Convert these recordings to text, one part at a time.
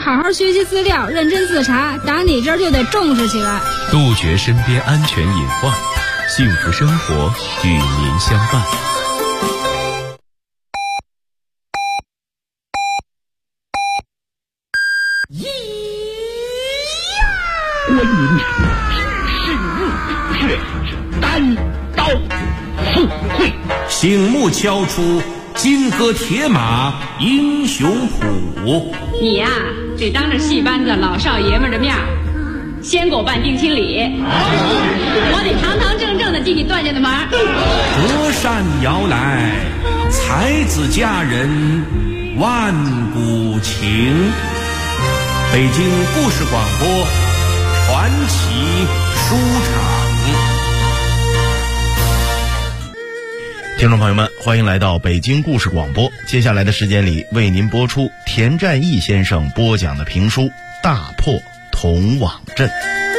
好好学习资料，认真自查，打你这儿就得重视起来， 杜绝身边安全隐患，幸福生活与您相伴。 观音是日却单刀赴会， 醒目敲出金戈铁马英雄谱。 你呀，得当着戏班子老少爷们的面先给我办定亲礼，我得堂堂正正的进你段家的门。 隔山遥来，才子佳人万古情。北京故事广播传奇书场。 听众朋友们，欢迎来到北京故事广播。接下来的时间里，为您播出田占义先生播讲的评书《大破铜网阵》。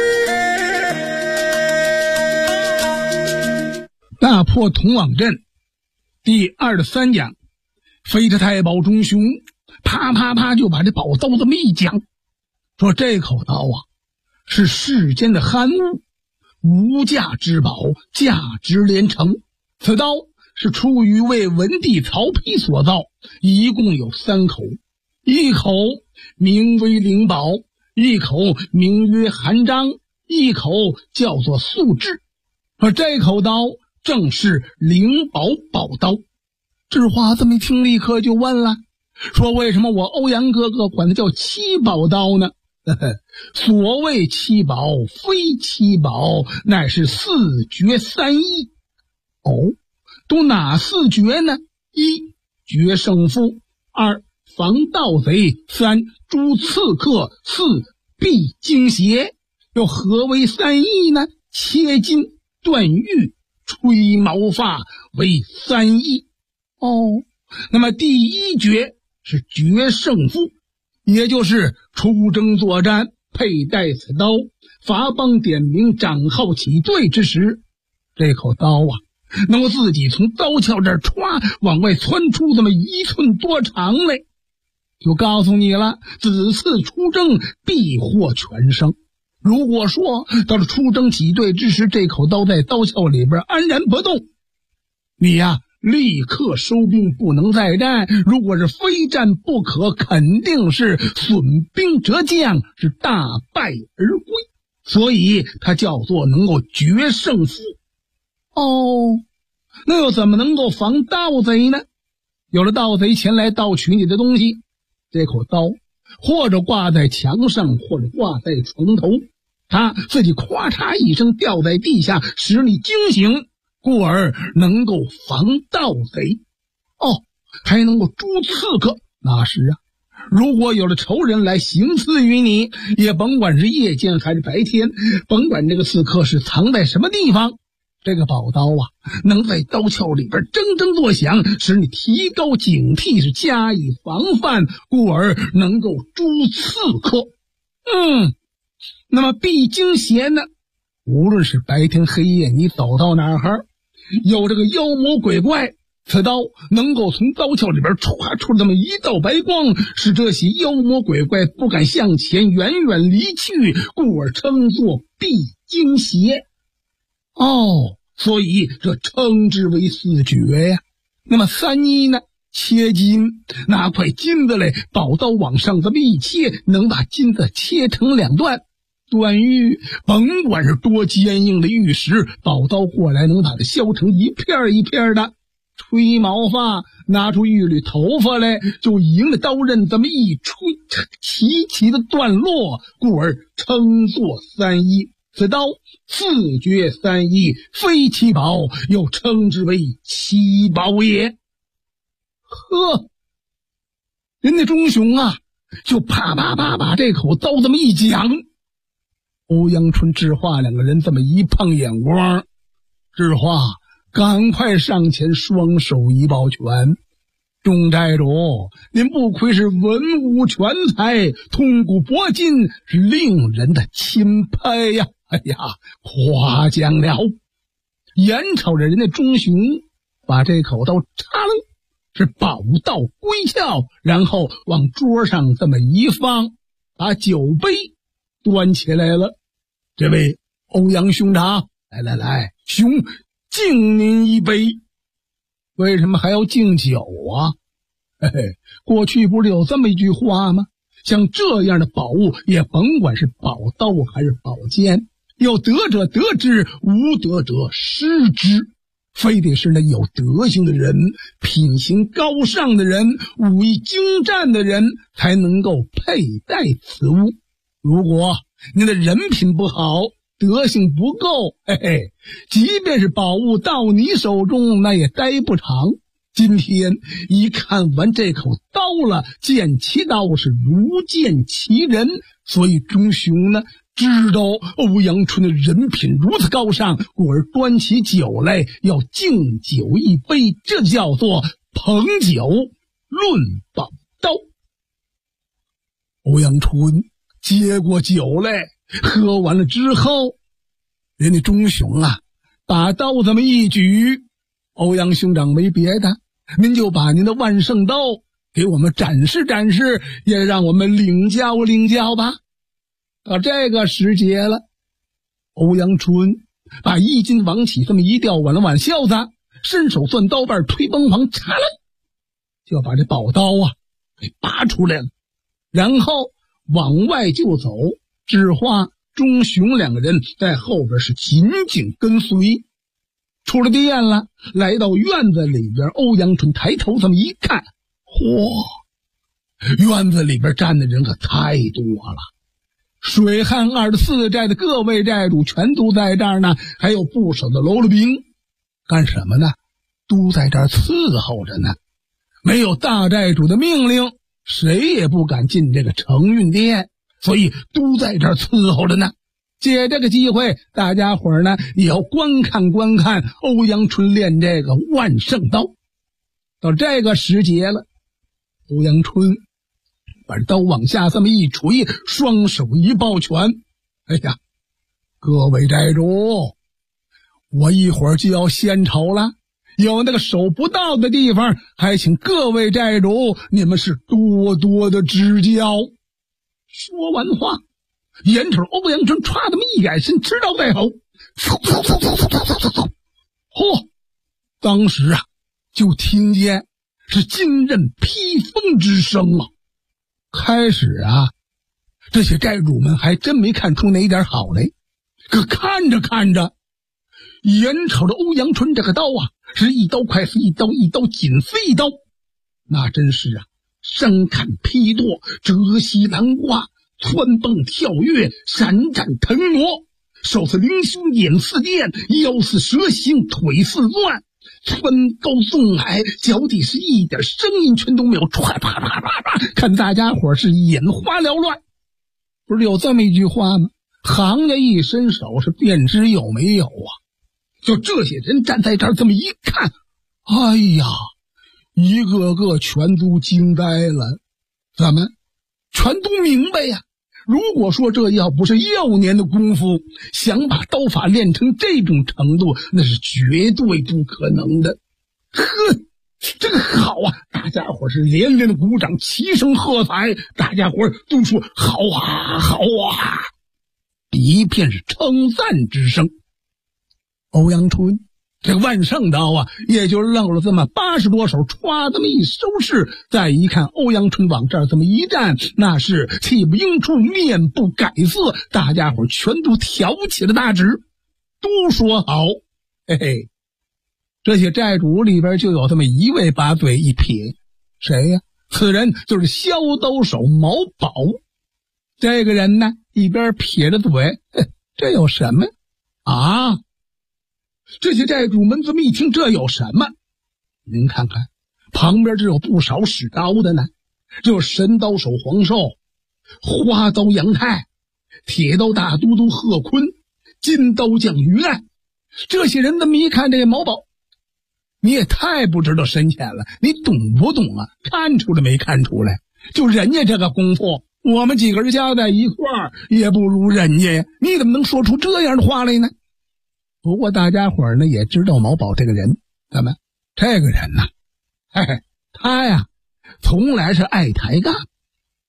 大破铜网阵第23讲，飞着太保钟雄啪啪啪就把这宝刀这么一讲，说这口刀啊是世间的罕物，无价之宝，价值连城。此刀是出于为文帝曹丕所造，一共有3口，一口名为灵宝，一口名曰韩章，一口叫做素质。而这口刀正是灵宝宝刀。智华这么一听，立刻就问了，说为什么我欧阳哥哥管它叫七宝刀呢？所谓七宝非七宝，乃是4绝3义。哦，都哪4绝呢？1绝胜负，2防盗贼，3诛刺客，4避惊邪。又何为3义呢？切金断玉吹毛发为3义。哦，那么第1绝是决胜负，也就是出征作战佩戴此刀，伐邦点名长号起队之时，这口刀啊能够自己从刀鞘这儿歘往外窜出这么1寸多长来，就告诉你了，此次出征必获全胜。如果说到了出征起队之时，这口刀在刀鞘里边安然不动，你呀立刻收兵，不能再战。如果是非战不可，肯定是损兵折将，是大败而归。所以它叫做能够决胜负。哦，那又怎么能够防盗贼呢？有了盗贼前来盗取你的东西，这口刀或者挂在墙上，或者挂在床头，它自己咵嚓一声掉在地下，使你惊醒，故而能够防盗贼。哦，还能够诛刺客。那时啊，如果有了仇人来行刺于你，也甭管是夜间还是白天，甭管这个刺客是藏在什么地方，这个宝刀啊能在刀鞘里边铮铮作响，使你提高警惕，是加以防范，故而能够诛刺客。那么避惊邪呢，无论是白天黑夜，你走到哪儿有这个妖魔鬼怪，此刀能够从刀鞘里边歘出这么一道白光，使这些妖魔鬼怪不敢向前，远远离去，故而称作避惊邪。哦，所以这称之为4绝呀。那么3义呢？切金，拿块金子来，宝刀往上这么一切，能把金子切成2段。断玉，甭管是多坚硬的玉石，宝刀过来能把它削成一片一片的。吹毛发，拿出一缕头发来，就迎着刀刃这么一吹，齐齐的断落，故而称作3义。此刀4绝3义，非七宝，又称之为七宝也。呵，人家钟雄啊就啪啪啪把这口刀这么一讲，欧阳春、智化2个人这么一碰眼光，智化赶快上前双手一抱拳，钟寨主，您不愧是文武全才，通古博今，是令人的钦佩呀！哎呀，夸奖了。眼瞅着人家钟雄把这口刀嚓楞是宝刀归鞘，然后往桌上这么一放， 把酒杯端起来了。这位欧阳兄长，来，兄敬您一杯。为什么还要敬酒啊？过去不是有这么一句话吗？像这样的宝物，也甭管是宝刀还是宝剑，有得者得之，无得者失之。非得是那有德行的人，品行高尚的人，武艺精湛的人才能够佩戴此物。如果你的人品不好，德行不够，即便是宝物到你手中，那也待不长。今天一看完这口刀了，见其刀是如见其人，所以钟雄呢知道欧阳春的人品如此高尚，故而端起酒来要敬酒一杯，这叫做捧酒论宝刀。欧阳春接过酒来，喝完了之后，人家钟雄啊把刀这么一举，欧阳兄长没别的，您就把您的万圣刀给我们展示展示，也让我们领教领教吧。到这个时节了，欧阳春把衣襟往起这么一吊，挽了挽袖子，伸手攥刀把推崩簧，嚓了就要把这宝刀啊给拔出来了，然后往外就走。只话钟雄两个人在后边是紧紧跟随。出了店了，来到院子里边，欧阳春抬头这么一看，院子里边站的人可太多了。水旱24寨的各位寨主全都在这儿呢，还有不少的喽啰兵。干什么呢？都在这儿伺候着呢。没有大寨主的命令，谁也不敢进这个承运殿，所以都在这儿伺候着呢。借这个机会，大家伙儿呢也要观看观看欧阳春练这个万圣刀。到这个时节了，欧阳春把刀往下这么一垂，双手一抱拳，哎呀，各位寨主，我一会儿就要献丑了，有那个手不到的地方，还请各位寨主你们是多多的指教。说完话，眼瞅欧阳春歘这么一改身，直到带吼，当时啊就听见是金刃劈锋之声啊。开始啊，这些寨主们还真没看出哪点好来，可看着看着，眼瞅着欧阳春这个刀啊，是一刀快似一刀，一刀紧似一刀，那真是啊，山砍劈剁，折膝拦挂，窜蹦跳跃，闪展腾挪，手似凌凶，眼似电，腰似蛇形，腿似乱，穿高纵矮，脚底是一点声音全都没有，唰啪啪啪啪，看大家伙是眼花缭乱。不是有这么一句话吗？行家一伸手是便知有没有啊。就这些人站在这儿这么一看，哎呀，一个个全都惊呆了。怎么全都明白呀？如果说这要不是幼年的功夫，想把刀法练成这种程度，那是绝对不可能的。呵，这个好啊！大家伙是连连的鼓掌，齐声喝彩，大家伙都说好啊好啊，一片是称赞之声。欧阳春这个万圣刀啊，也就露了这么80多手，歘这么一收拾，再一看欧阳春往这儿这么一站，那是气不应出，面不改色，大家伙全都挑起了大指，都说好。嘿嘿，这些寨主里边就有这么一位把嘴一撇，谁呀？此人就是削刀手毛宝。这个人呢，一边撇着嘴，这有什么啊？这些寨主们这么一听，这有什么？您看看旁边这有不少使刀的呢，这有神刀手黄寿，花刀杨泰，铁刀大都督贺坤，金刀将于爱。这些人这么一看，这个毛宝，你也太不知道深浅了，你懂不懂啊？看出来没看出来？就人家这个功夫，我们几个人加在一块儿也不如人家呀，你怎么能说出这样的话来呢？不过大家伙儿呢也知道毛宝这个人，怎么这个人呢？他呀从来是爱抬杠。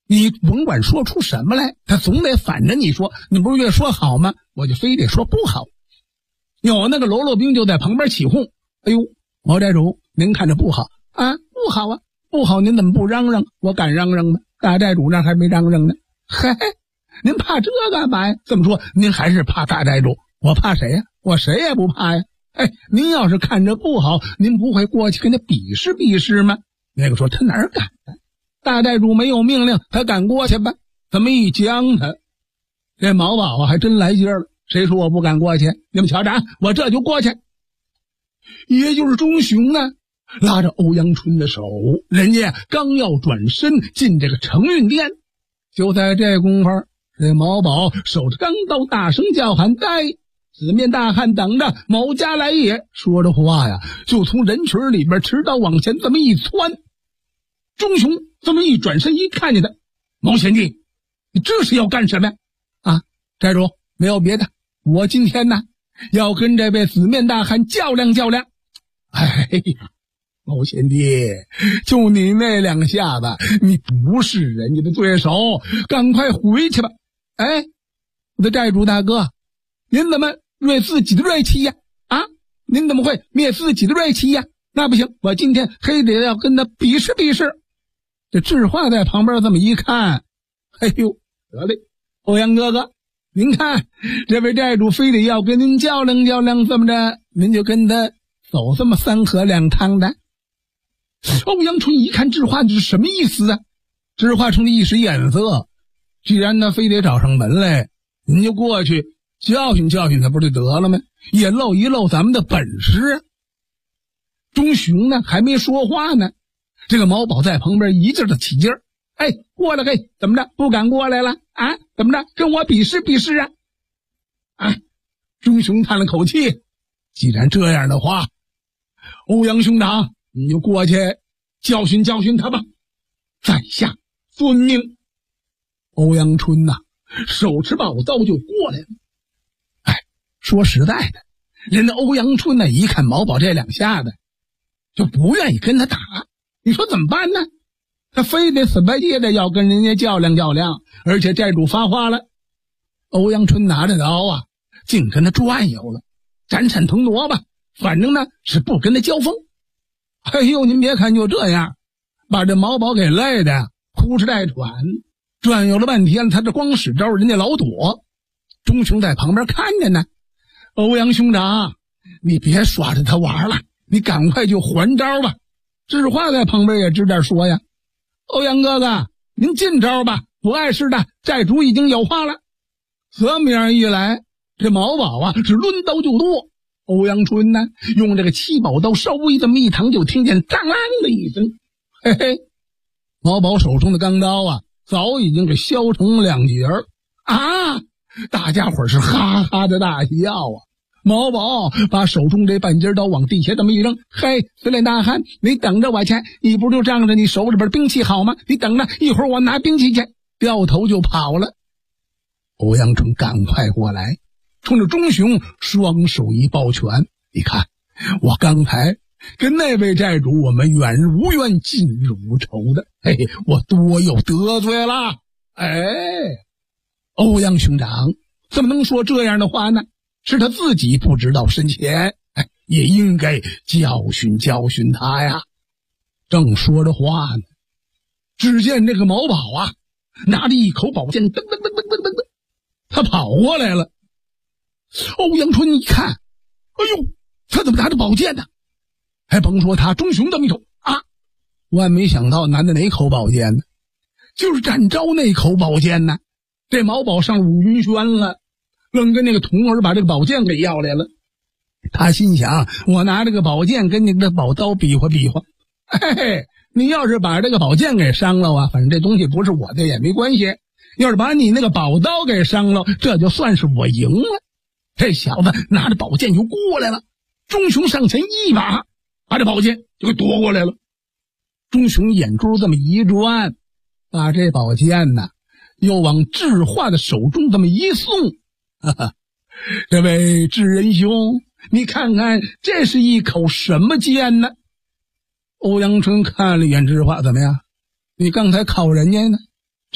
你甭管说出什么来，他总得反着你说，你不是越说好吗？我就非得说不好。有那个喽啰兵就在旁边起哄，哎呦，毛寨主您看着不好啊，不好啊，不好，您怎么不嚷嚷？我敢嚷嚷吗？大寨主那还没嚷嚷呢。嘿，您怕这干嘛呀？这么说您还是怕大寨主，我怕谁呀？我谁也不怕呀。哎，您要是看着不好，您不会过去跟他比试比试吗？那个说他哪儿敢呢？大寨主没有命令，他敢过去吧？这么一将他，这毛宝还真来劲了。谁说我不敢过去？你们瞧着，我这就过去。也就是钟雄呢，拉着欧阳春的手，人家刚要转身进这个承运殿，就在这功夫，这毛宝手着钢刀，大声叫喊：“待四面大汉等着，某家来也！”说着话呀，就从人群里边持刀往前这么一窜。钟雄这么一转身一看见他，毛贤弟，你这是要干什么呀？啊，寨主，没有别的，我今天呢要跟这位四面大汉较量较量。哎呀，毛贤弟，就你那两下子，你不是人家的对手，赶快回去吧。哎，我的寨主大哥，您怎么灭自己的锐气呀？啊，您怎么会灭自己的锐气呀？那不行，我今天非得要跟他比试比试。这智化在旁边这么一看，哎呦，得嘞，欧阳哥哥，您看这位寨主非得要跟您较量较量，这么着您就跟他走这么三河两趟的。欧阳春一看智化这是什么意思啊？智化冲的一时眼色，既然他非得找上门来，您就过去教训教训他不就得了吗？也露一露咱们的本事。钟雄呢还没说话呢，这个毛宝在旁边一劲的起劲儿，哎，过来，嘿，怎么着？不敢过来了啊？怎么着？跟我比试比试啊？啊！钟雄叹了口气，既然这样的话，欧阳兄长，你就过去教训教训他吧。在下遵命。欧阳春呐，手持宝刀就过来了。哎，说实在的，人家欧阳春呢，一看毛宝这两下子，就不愿意跟他打。你说怎么办呢？他非得死白接的要跟人家较量较量，而且寨主发话了。欧阳春拿着刀啊，净跟他转悠了，斩产腾挪吧，反正呢是不跟他交锋。哎呦，您别看就这样，把这毛宝给累的呼哧带喘，转悠了半天，他这光使招，人家老躲。钟雄在旁边看着呢。欧阳兄长，你别耍着他玩了，你赶快就还招吧。智化在旁边也知道说呀，欧阳哥哥，您进招吧，不碍事的，寨主已经有话了。这么样一来，这毛宝啊是抡刀就剁。欧阳春呢用这个七宝刀稍微这么一扛，就听见当啷的一声，嘿嘿，毛宝手中的钢刀啊早已经给削成两截儿啊！大家伙是哈哈的大笑啊。毛宝把手中这半截刀往地下这么一扔，嘿，四脸大汉，你等着我去，你不就仗着你手里边兵器好吗？你等着，一会儿我拿兵器去，掉头就跑了。欧阳春赶快过来，冲着钟雄双手一抱拳，你看我刚才跟那位寨主我们远无冤近无仇的，嘿，我多有得罪了。哎，欧阳兄长怎么能说这样的话呢？是他自己不知道深浅，哎，也应该教训教训他呀。正说着话呢，只见这个毛宝啊拿着一口宝剑，噔噔噔噔噔噔噔，他跑过来了。欧阳春一看，哎呦，他怎么拿着宝剑呢？还甭说他，钟雄这么一瞅啊，万没想到拿的哪口宝剑呢？就是展昭那口宝剑呢。这毛宝上五云轩了，愣跟那个童儿把这个宝剑给要来了。他心想，我拿这个宝剑跟你的宝刀比划比划，嘿嘿，你要是把这个宝剑给伤了啊，反正这东西不是我的也没关系，要是把你那个宝刀给伤了，这就算是我赢了。这小子拿着宝剑就过来了，钟雄上前一把把这宝剑就给夺过来了。钟雄眼珠这么一转，把这宝剑呢又往智化的手中这么一送，哈哈，这位智仁兄，你看看这是一口什么剑呢？欧阳春看了一眼智化，怎么样？你刚才考人家呢？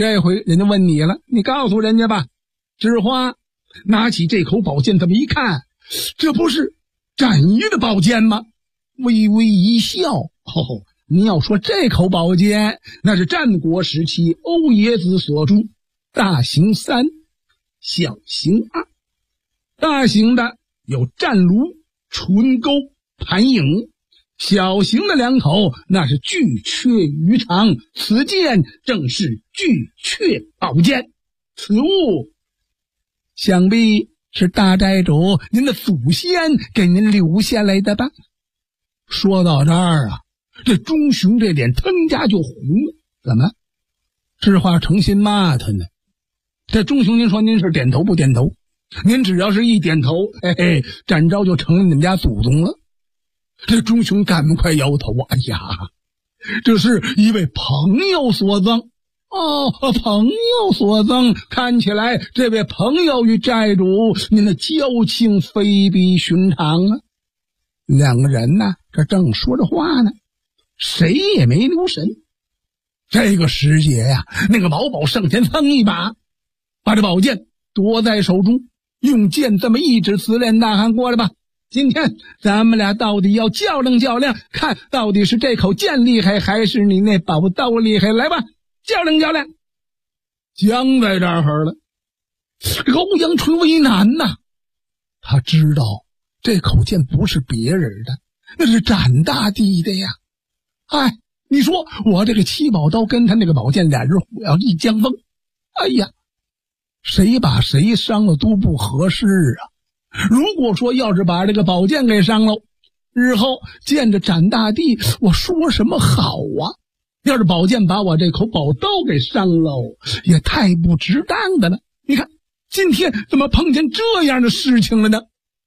这回人家问你了，你告诉人家吧。智花拿起这口宝剑，这么一看，这不是展翼的宝剑吗？微微一笑，你要说这口宝剑，那是战国时期欧冶子所铸，大型3，小型2。大型的有战卢、纯钩、盘影，小型的2口那是巨阙鱼肠，此剑正是巨阙宝剑。此物想必是大寨主您的祖先给您留下来的吧？说到这儿啊，这钟雄这脸腾家就红了。怎么？智花诚心骂他呢？这钟雄，您说您是点头不点头？您只要是一点头，展昭就成了你们家祖宗了。这钟雄赶快摇头，哎呀，这是一位朋友所赠。朋友所赠，看起来这位朋友与寨主您的交情非比寻常啊。2个人呢，这正说着话呢，谁也没留神。这个时节呀，那个毛宝上前蹭一把，把这宝剑夺在手中，用剑这么一指，自恋大喊：过来吧，今天咱们俩到底要较量较量，看到底是这口剑厉害，还是你那宝刀厉害。来吧，较量较量。僵在这儿了，这个欧阳春为难呐，他知道这口剑不是别人的，那是展大帝的呀。你说我这个七宝刀跟他那个宝剑俩人火要一将锋，哎呀，谁把谁伤了都不合适啊。如果说要是把这个宝剑给伤了，日后见着展大帝我说什么好啊？要是宝剑把我这口宝刀给伤了，也太不值当的了。你看今天怎么碰见这样的事情了呢？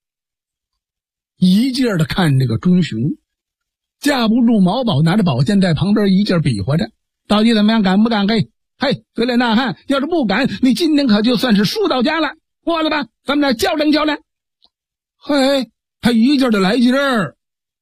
一劲儿的看这个钟雄，架不住毛宝拿着宝剑在旁边一劲儿比划着，到底怎么样，敢不敢？嘴里呐喊，要是不敢，你今天可就算是输到家了。过来吧，咱们俩较量较量。他一劲儿的来劲儿。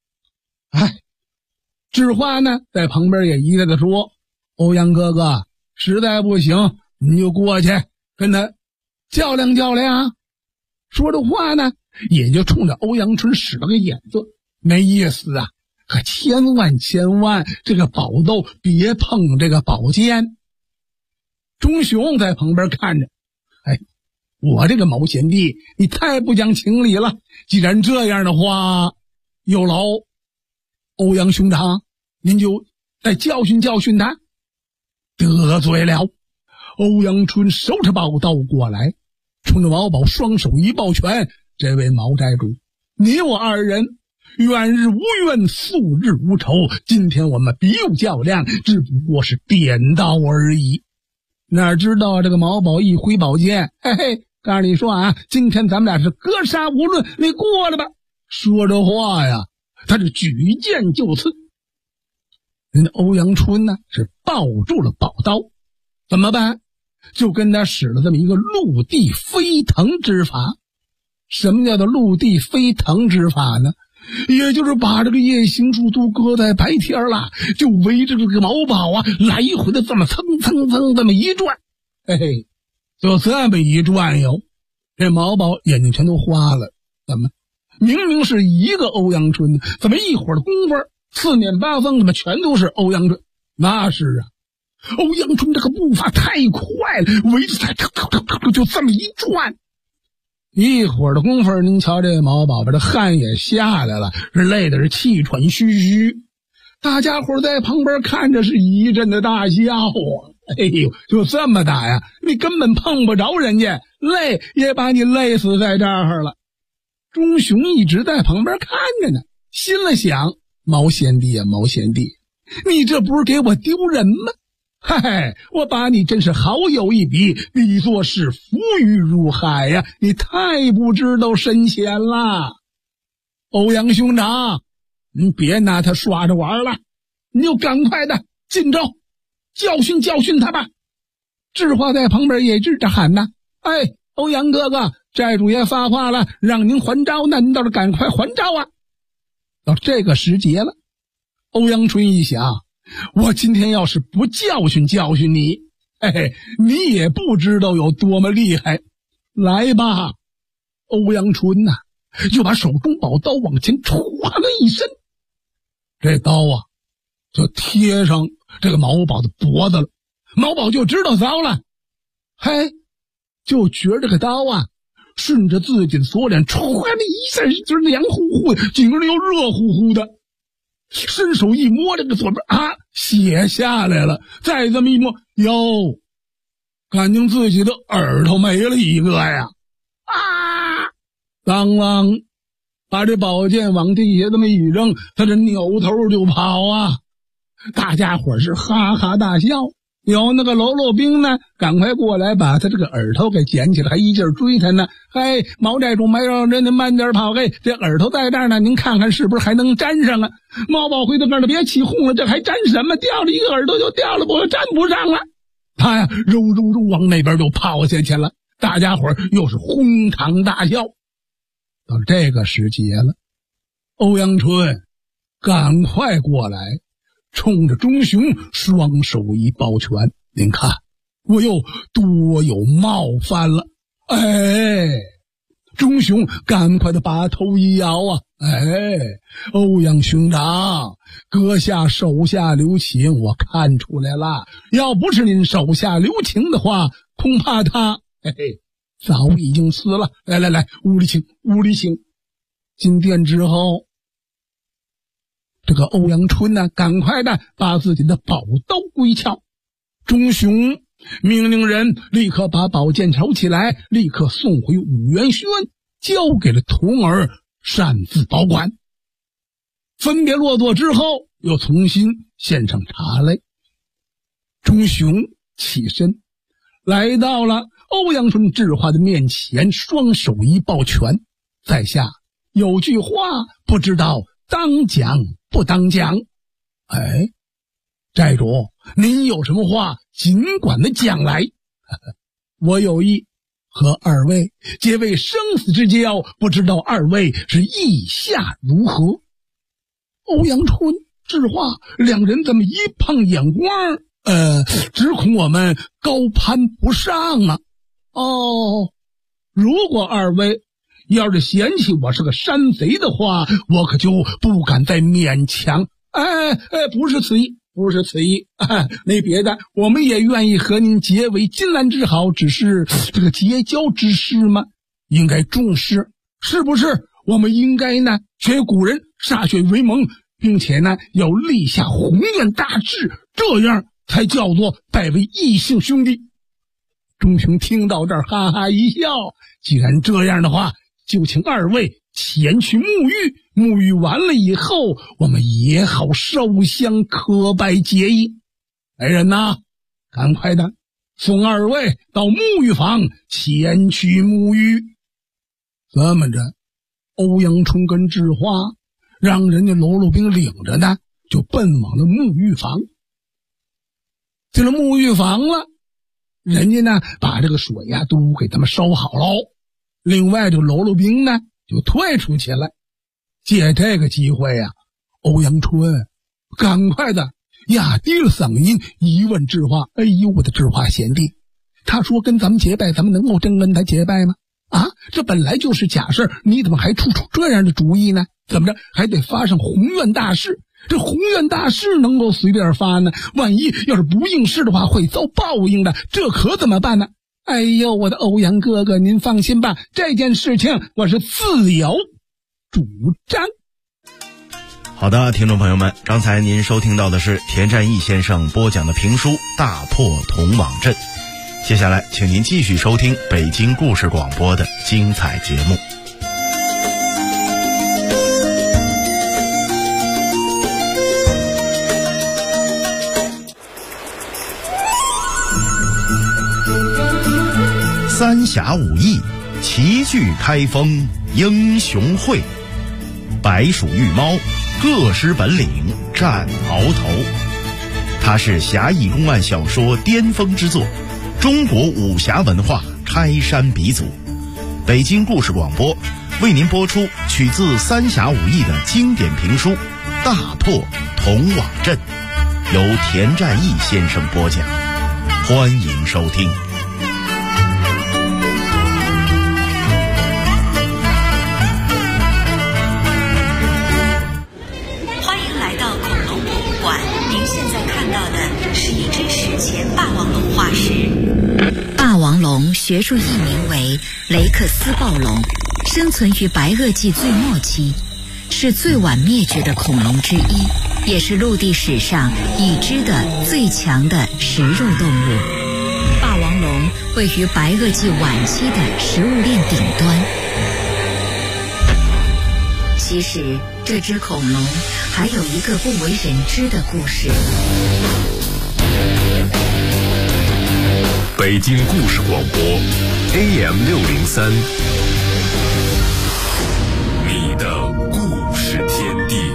智花呢在旁边也一再的说：欧阳哥哥，实在不行你就过去跟他较量较量。说着话呢，也就冲着欧阳春使了个眼色，没意思啊，可千万这个宝刀别碰这个宝剑。钟雄在旁边看着，我这个毛贤弟，你太不讲情理了。既然这样的话，有劳欧阳兄长，您就再教训教训他。得罪了。欧阳春手着宝刀过来，冲着毛宝双手一抱拳：这位毛寨主，你我2人远日无冤，素日无仇，今天我们别有较量，只不过是点到而已。哪知道这个毛宝一挥宝剑，告诉你说啊，今天咱们俩是格杀无论，你过来吧。说着话呀，他是举剑就刺。人家欧阳春呢是抱住了宝刀，怎么办？就跟他使了这么一个陆地飞腾之法。什么叫做陆地飞腾之法呢？也就是把这个夜行术都搁在白天了，就围着这个毛宝啊来回的这么蹭这么一转。就这么一转哟，这毛宝眼睛全都花了。怎么明明是一个欧阳春，怎么一会儿的功夫四面八方怎么全都是欧阳春？那是啊，欧阳春这个步伐太快了，围着他就这么一转。一会儿的功夫，您瞧这毛宝宝这汗也下来了，是累的是气喘吁吁。大家伙在旁边看着是一阵的大笑啊。就这么打呀，你根本碰不着人家，累也把你累死在这儿了。钟雄一直在旁边看着呢，心里想：毛贤弟啊，毛贤弟，你这不是给我丢人吗？我把你真是好友一比，比作是浮鱼入海呀，你太不知道深浅了。欧阳兄长，你别拿他耍着玩了，你就赶快的进招，教训教训他吧。智花在旁边也直着喊呐：欧阳哥哥，寨主爷发话了，让您还招呢，您倒是赶快还招啊。到这个时节了，欧阳春一想，我今天要是不教训教训你， 你也不知道有多么厉害。来吧，欧阳春呐，就把手中宝刀往前歘了一伸，这刀啊就贴上这个毛宝的脖子了。毛宝就知道糟了，就觉着这个刀啊顺着自己的左脸歘了一下，一直凉乎乎的，紧跟着又热乎乎的，伸手一摸这个左边血下来了，再这么一摸，哟，感情自己的耳朵没了一个呀！当啷，把这宝剑往地下这么一扔，他这扭头就跑啊！大家伙是哈哈大笑。有那个喽啰兵呢，赶快过来把他这个耳朵给捡起来，还一劲儿追他呢。毛寨主没让人家慢点跑，这耳朵在这儿呢，您看看是不是还能粘上啊？毛宝回头告诉别起哄了，这还粘什么？掉了一个耳朵就掉了，我粘不上了。他呀，揉往那边就跑下去了。大家伙又是哄堂大笑。到这个时节了，欧阳春赶快过来，冲着钟雄双手一抱拳，您看我又多有冒犯了。钟雄赶快的把头一摇啊，欧阳兄长，阁下手下留情，我看出来了，要不是您手下留情的话，恐怕他早已经死了。来，屋里请。进殿之后，这个欧阳春呢，赶快的把自己的宝刀归鞘。钟雄命令人立刻把宝剑抄起来，立刻送回五元轩，交给了童儿擅自保管。分别落座之后，又重新献上茶来。钟雄起身来到了欧阳春智化的面前，双手一抱拳，在下有句话不知道当讲不当讲。寨主，您有什么话尽管的讲来。我有意和二位结为生死之交，不知道二位是意下如何？欧阳春、智化两人这么一碰眼光，只恐我们高攀不上啊。如果二位要是嫌弃我是个山贼的话，我可就不敢再勉强。不是此意。那别的，我们也愿意和您结为金兰之好，只是这个结交之事嘛，应该重视，是不是？我们应该呢学古人歃血为盟，并且呢要立下宏愿大志，这样才叫做拜为异姓兄弟。钟雄听到这儿哈哈一笑，既然这样的话，就请二位前去沐浴，沐浴完了以后，我们也好烧香磕拜结义。来人呐，赶快的送二位到沐浴房前去沐浴。这么着，欧阳春跟智化让人家喽啰兵领着呢，就奔往了沐浴房。进了沐浴房了，人家呢把这个水呀都给他们烧好了，另外这个喽啰兵呢就退出去了。借这个机会呀，欧阳春赶快的压低了嗓音一问智化：我的智化贤弟，他说跟咱们结拜，咱们能够真跟他结拜吗？这本来就是假事，你怎么还出这样的主意呢？怎么着还得发上宏愿大事？这宏愿大事能够随便发呢？万一要是不应事的话，会遭报应的，这可怎么办呢？我的欧阳哥哥，您放心吧，这件事情我是自有主张。 好的，听众朋友们，刚才您收听到的是田占义先生播讲的评书《大破铜网阵》。接下来请您继续收听北京故事广播的精彩节目。三峡武艺，齐聚开封英雄会，白鼠玉猫，各施本领战鳌头。它是侠义公案小说巅峰之作，中国武侠文化开山鼻祖。北京故事广播为您播出取自三峡武艺的经典评书《大破铜网阵》，由田占义先生播讲。 欢迎收听。 欢迎来到恐龙博物馆，您现在看到的是一只史前霸王龙化石。霸王龙学术译名为雷克斯暴龙，生存于白垩纪最末期，是最晚灭绝的恐龙之一，也是陆地史上已知的最强的食肉动物。霸王龙位于白垩纪晚期的食物链顶端。其实这只恐龙还有一个不为人知的故事。 北京故事广播 AM603， 你的故事天地。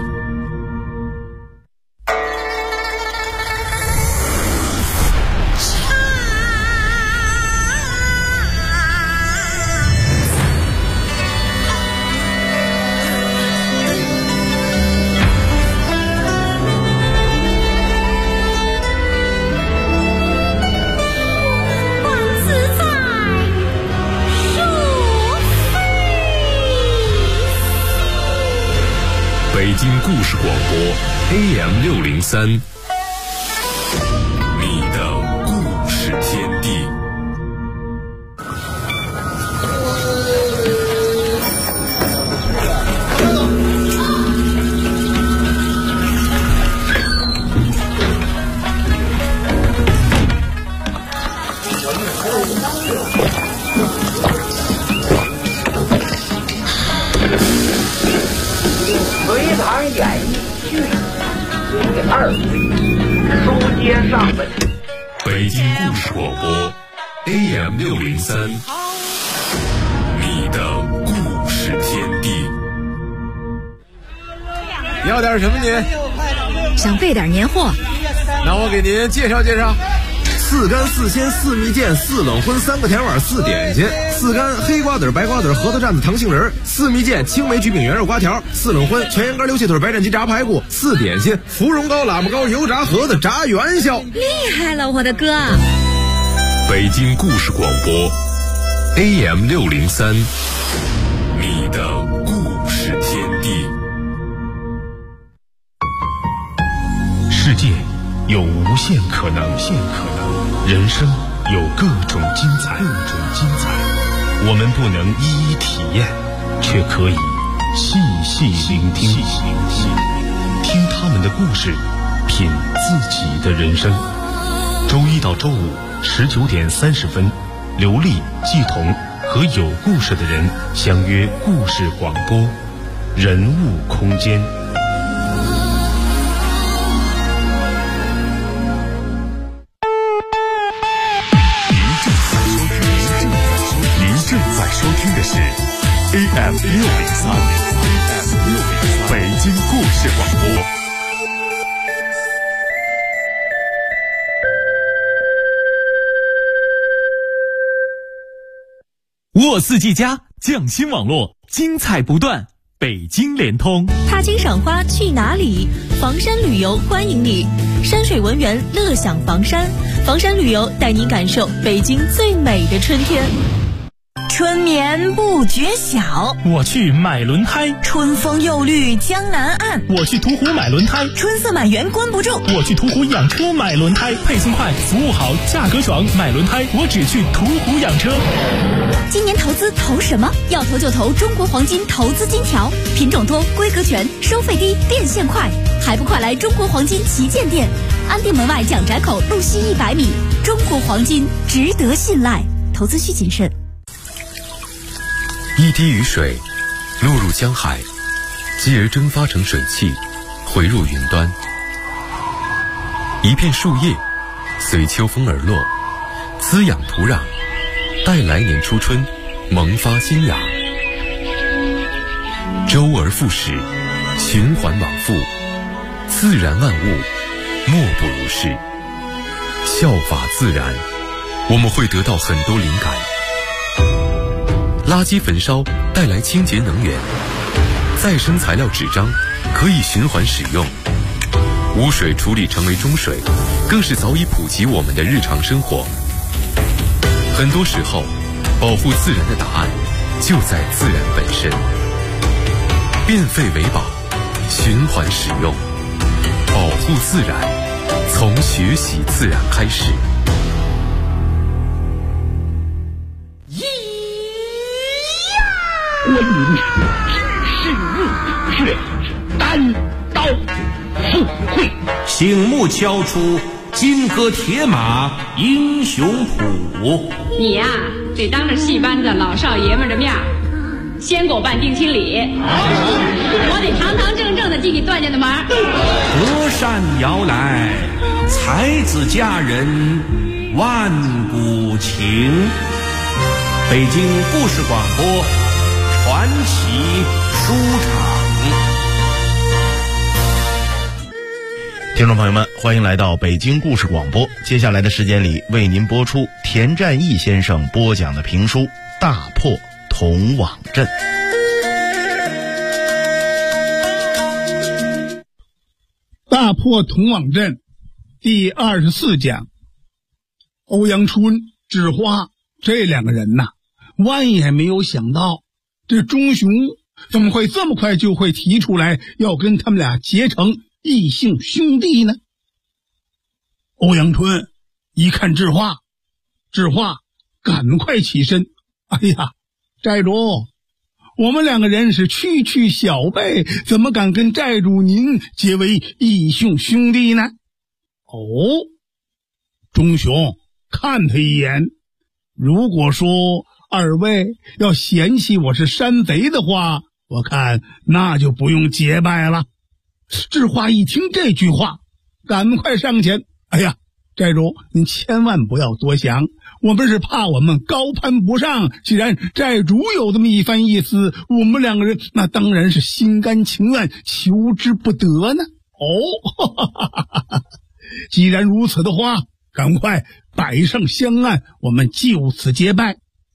北京故事广播 AM603， 你的故事天地。 隋唐演义剧第2回，书接上文。 北京故事广播 AM603， 你的故事天地。 要点什么您？ 想备点年货， 那我给您介绍介绍。4干4鲜4蜜饯4冷荤3个甜碗4点心，4干黑瓜子白瓜子核桃蘸子糖杏仁，4蜜饯青梅焗饼圆肉瓜条，4冷荤全羊肝溜蟹腿白斩鸡炸排骨，4点心芙蓉糕喇嘛糕油炸盒子炸元宵。 厉害了我的哥！ 北京故事广播 AM603， 你的故事天地。世界有无限可能，人生有各种精彩。我们不能一一体验，却可以细细聆听，听他们的故事，品自己的人生。周一到周五19点30分，刘丽、季彤和有故事的人相约故事广播，人物空间。 收听的是 AM603， 北京故事广播。 沃四 G 加匠心网络，精彩不断。北京联通， 踏青赏花去哪里？房山旅游欢迎你，山水文园乐享房山，房山旅游带您感受北京最美的春天。 春眠不觉晓， 我去买轮胎； 春风又绿江南岸， 我去途虎买轮胎； 春色满园关不住， 我去途虎养车买轮胎。配送快，服务好，价格爽，买轮胎我只去途虎养车。 今年投资投什么？要投就投中国黄金投资金条，品种多，规格全，收费低，变现快，还不快来中国黄金旗舰店，安定门外蒋宅口路西100米。中国黄金值得信赖，投资需谨慎。 一滴雨水落入江海，继而蒸发成水汽，回入云端。一片树叶随秋风而落，滋养土壤，待来年初春萌发新芽。周而复始，循环往复，自然万物莫不如是。效法自然，我们会得到很多灵感。垃圾焚烧带来清洁能源，再生材料纸张可以循环使用。 污水处理成为中水，更是早已普及我们的日常生活。很多时候，保护自然的答案就在自然本身。变废为宝，循环使用，保护自然，从学习自然开始。 关云长知识入血，单刀赴会， 醒目敲出金戈铁马英雄谱。 你呀，得当着戏班子老少爷们的面，先给我办定亲礼，我得堂堂正正的进你段家的门。 隔山遥来，才子佳人万古情。北京故事广播传奇书场。 听众朋友们，欢迎来到北京故事广播。接下来的时间里，为您播出田占义先生播讲的评书《大破铜网阵》。 大破铜网阵第24讲，欧阳春、智花这两个人呐，万也没有想到，这钟雄怎么会这么快就会提出来要跟他们俩结成异姓兄弟呢？欧阳春一看智花赶快起身，哎呀，寨主，我们两个人是区区小辈，怎么敢跟寨主您结为异姓兄弟呢？哦，钟雄看他一眼，如果说二位要嫌弃我是山贼的话，我看那就不用结拜了。智花一听这句话，赶快上前，哎呀，寨主您千万不要多想，我们是怕我们高攀不上，既然寨主有这么一番意思，我们两个人那当然是心甘情愿，求之不得呢。哦，既然如此的话，赶快摆上香案，我们就此结拜。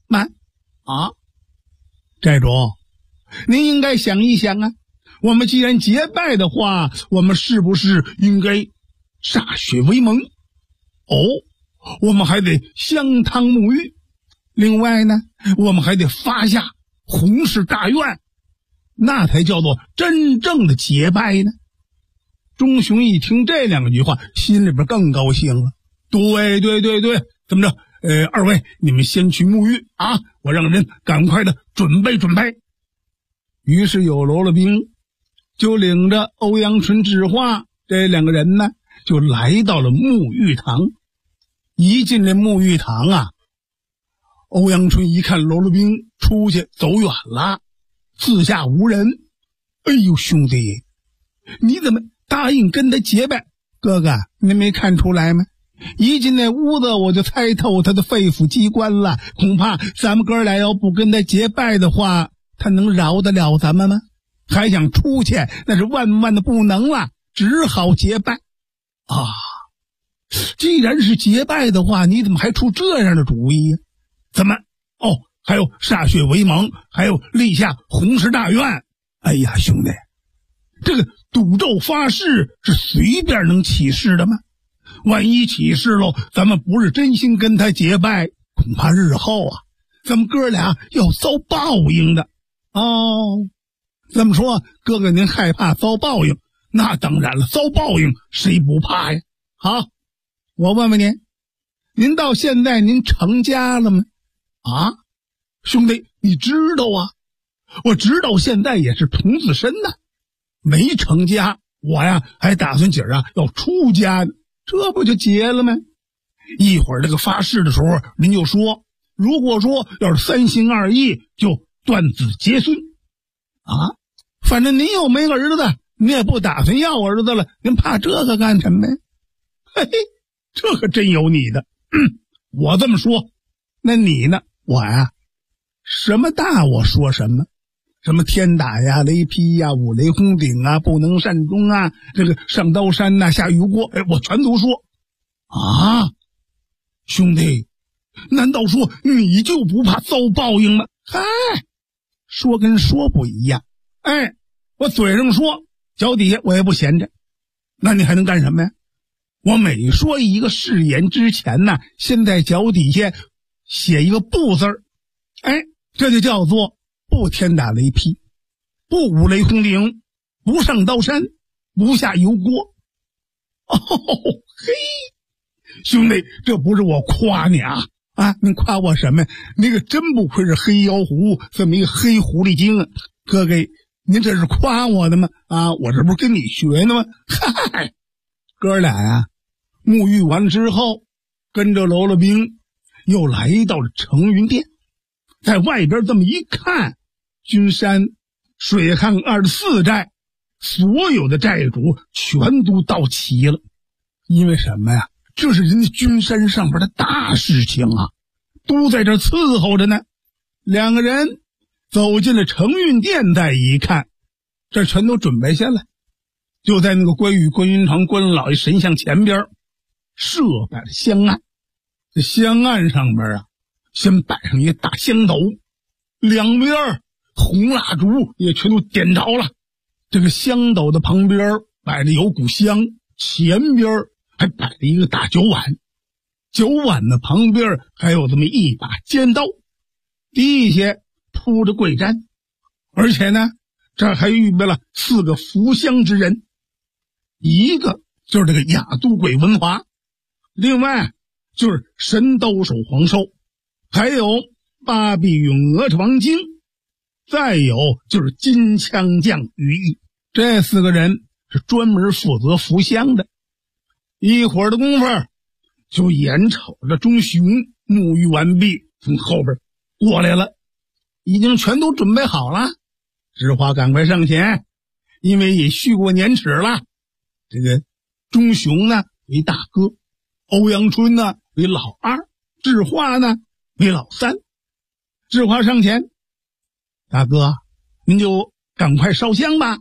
寨主您应该想一想啊，我们既然结拜的话，我们是不是应该歃血为盟？我们还得香汤沐浴，另外呢，我们还得发下洪氏大愿，那才叫做真正的结拜呢。钟雄一听这两句话，心里边更高兴了。对，怎么着？二位你们先去沐浴啊，我让人赶快的准备。于是有罗了兵就领着欧阳春、智花这两个人呢，就来到了沐浴堂。一进这沐浴堂啊，欧阳春一看罗了兵出去走远了，四下无人。哎呦，兄弟，你怎么答应跟他结拜？哥哥，您没看出来吗？一进那屋子我就猜透他的肺腑机关了，恐怕咱们哥俩要不跟他结拜的话，他能饶得了咱们吗？还想出去，那是万万的不能了，只好结拜啊！既然是结拜的话，你怎么还出这样的主意呀？怎么？还有歃血为盟，还有立下洪氏大愿。哎呀，兄弟，这个赌咒发誓是随便能起誓的吗？万一起誓喽，咱们不是真心跟他结拜，恐怕日后啊，咱们哥俩要遭报应的。这么说，哥哥您害怕遭报应？那当然了，遭报应谁不怕呀？好，我问问您到现在您成家了吗？兄弟，你知道啊？我直到现在也是童子身呢，没成家，我呀还打算今儿要出家呢，这不就结了吗？一会儿这个发誓的时候，您就说，如果说要是三心二意，就断子绝孙反正您又没儿子，您也不打算要儿子了，您怕这个干什么呀？嘿嘿，这可真有你的。我这么说，那你呢？我呀，什么大我说什么，什么天打呀、雷劈呀、五雷轰顶啊、不能善终啊，这个上刀山呐、下油锅，我全都说。兄弟，难道说你就不怕遭报应吗？嗨，说跟说不一样。我嘴上说，脚底下我也不闲着。 那你还能干什么呀？我每说一个誓言之前呢，先在脚底下写一个不字儿，这就叫做不天打雷劈，不五雷轰顶，不上刀山，不下油锅。兄弟，这不是我夸你啊，你夸我什么呀？那个真不愧是黑妖狐这么一个黑狐狸精啊！哥哥，您这是夸我的吗？我这不是跟你学的吗？嗨，哥俩呀，沐浴完之后，跟着喽啰兵又来到了承云殿，在外边这么一看，君山、水旱24寨所有的寨主全都到齐了。因为什么呀？这是人家君山上边的大事情啊，都在这伺候着呢。两个人走进了承运殿，再一看，这全都准备下来，就在那个关羽、关云长、关老爷神像前边设摆了香案。这香案上边先摆上一个大香斗，两边红蜡烛也全都点着了。这个香斗的旁边摆着有股香，前边还摆了一个大酒碗，酒碗的旁边还有这么一把尖刀，地下铺着桂毡，而且呢，这还预备了4个扶香之人，一个就是这个雅都鬼文华，另外就是神刀手黄寿，还有八臂勇哪吒王晶，再有就是金枪将于毅。这4个人是专门负责扶香的。一会儿的功夫，就眼瞅着钟雄沐浴完毕，从后边过来了，已经全都准备好了。知花赶快上前，因为也续过年齿了。这个钟雄呢为大哥，欧阳春呢为老二，知花呢为老三。知花上前，大哥，您就赶快烧香吧。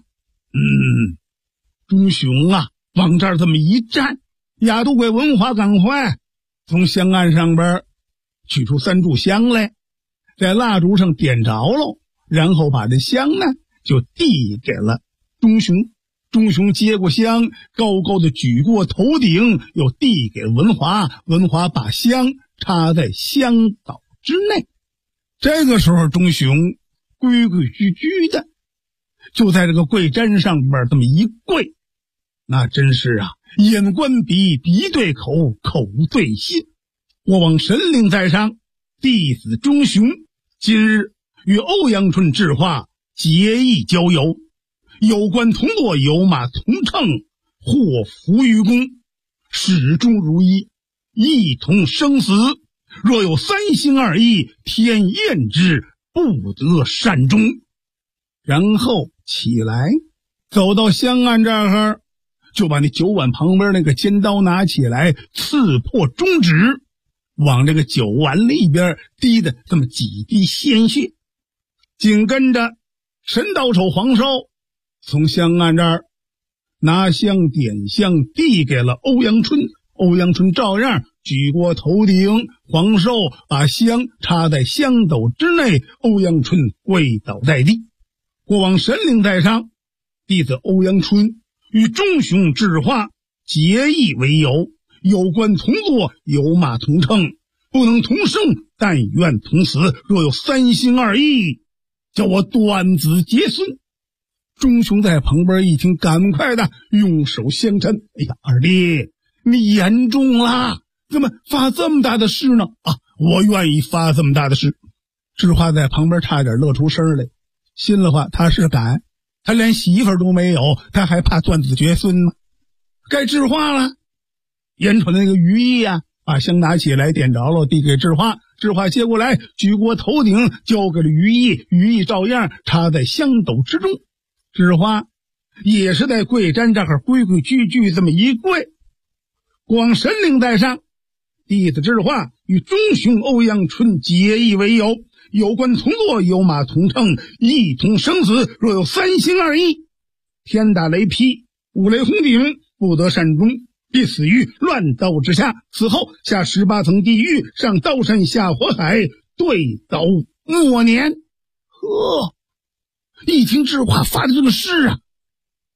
钟雄往这儿这么一站，雅都鬼文华赶快从香案上边取出3炷香来，在蜡烛上点着喽，然后把这香呢就递给了钟雄。钟雄接过香，高高的举过头顶，又递给文华，文华把香插在香斗之内。这个时候钟雄规规矩矩的就在这个桂毡上边这么一跪，那真是眼观鼻，鼻对口，口对心。我望神灵在上，弟子钟雄今日与欧阳春、知花结义交友，有关同坐，有马同乘，祸福于公，始终如一，一同生死。若有3心2意，天厌之，不得善终。然后起来，走到香案这儿，就把那酒碗旁边那个尖刀拿起来，刺破中指，往这个酒碗里边滴的这么几滴鲜血。紧跟着神刀手黄寿从香案这儿拿香点香，递给了欧阳春。欧阳春照样举过头顶，黄寿把香插在香斗之内，欧阳春跪倒在地。过往神灵在上，弟子欧阳春与钟雄、知花结义为友，有关同坐，有马同乘，不能同生，但愿同死。若有3心2意，叫我断子绝孙。钟雄在旁边一听，赶快的用手相搀，哎呀，二弟，你严重了，怎么发这么大的誓呢？我愿意发这么大的誓。知花在旁边差点乐出声来，心里话他是敢，他连媳妇儿都没有，他还怕断子绝孙吗？该知花了。眼瞅那个于毅把香拿起来点着了，递给知花，知花接过来，举过头顶，交给了于毅，于毅照样插在香斗之中。知花也是在跪毡这儿规规矩矩这么一跪。广神灵在上，弟子知花与钟雄、欧阳春结义为友，有关同坐，有马同乘，一同生死。若有3心2意，天打雷劈，五雷轰顶，不得善终，必死于乱刀之下。此后下18层地狱，上刀山，下火海，对斗末年。一听知花发的这个誓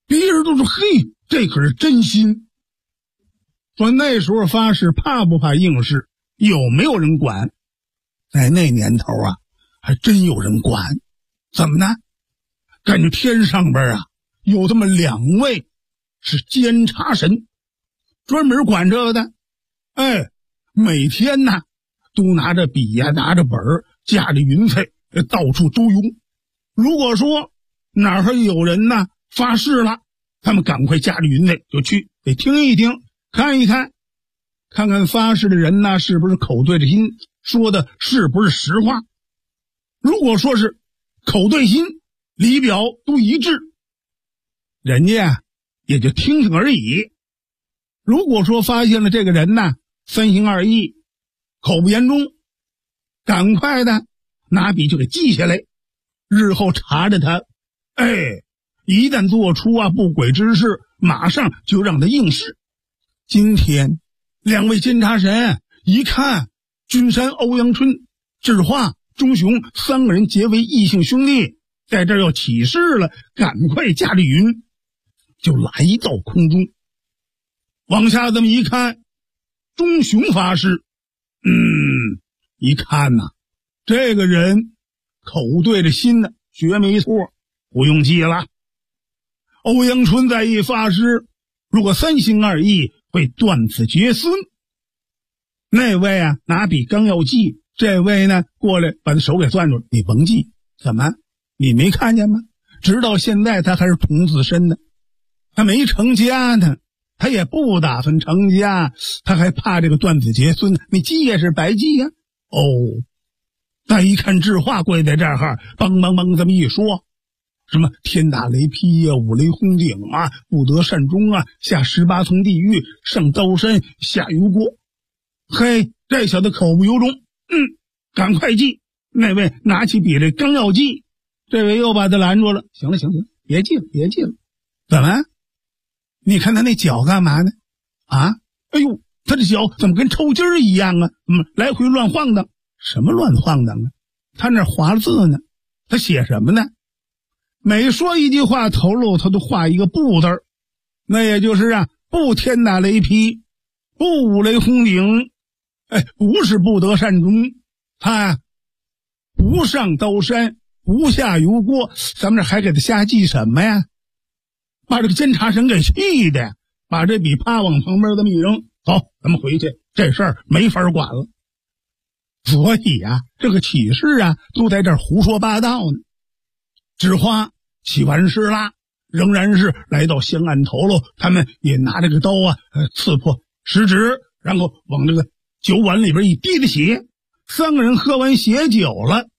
别人都说嘿，这可是真心。说那时候发誓怕不怕应试，有没有人管？在那年头啊，还真有人管。怎么呢？感觉天上边啊有这么2位是监察神，专门管这个的。每天呢都拿着笔呀，拿着本儿，驾着云彩到处周游。如果说哪儿有人呢发誓了，他们赶快驾着云彩就去，得听一听，看一看，看看发誓的人呢是不是口对着心，说的是不是实话。如果说是口对心，里表都一致，人家也就听听而已。如果说发现了这个人呢三心二意，口不言中，赶快的拿笔就给记下来，日后查着他，一旦做出不轨之事，马上就让他应试。今天2位监察神一看君山、欧阳春、智化、钟雄3个人结为异姓兄弟，在这儿要起事了，赶快驾着云就来到空中。往下这么一看，钟雄发誓，一看呐，这个人口对着心呢，绝没错，不用记了。欧阳春再一发誓，如果3心2意，会断子绝孙。那位拿笔刚要记，这位呢过来把他手给攥住了，你甭记。怎么？你没看见吗？直到现在他还是童子身呢，他没成家呢，他也不打算成家，他还怕这个断子绝孙呢，你记也是白记呀。再一看智化跪在这儿，梆梆梆这么一说，什么天打雷劈呀，五雷轰顶啊，不得善终啊，下18层地狱，上刀山，下油锅。嘿，这小子口不由衷，赶快记。那位拿起笔来刚要记，这位又把他拦住了。行了，别记了。怎么？你看他那脚干嘛呢？哎呦，他这脚怎么跟抽筋儿一样啊？来回乱晃荡。什么乱晃荡啊？他那划了字呢。他写什么呢？每说一句话头喽，他都画一个不字儿，那也就是不天打雷劈，不五雷轰顶，不是不得善终，他不上刀山，不下油锅，咱们这还给他瞎记什么呀？把这个监察神给气的，把这笔啪往旁边这么一扔，好，咱们回去，这事儿没法管了。所以这个起事都在这儿胡说八道呢。智化起完事啦，仍然是来到香案头喽，他们也拿这个刀刺破食指，然后往这个酒碗里边一滴的血。3个人喝完血酒了